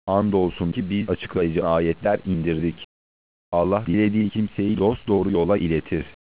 Andolsun ki biz açıklayıcı ayetler indirdik. Allah dilediği kimseyi dosdoğru yola iletir.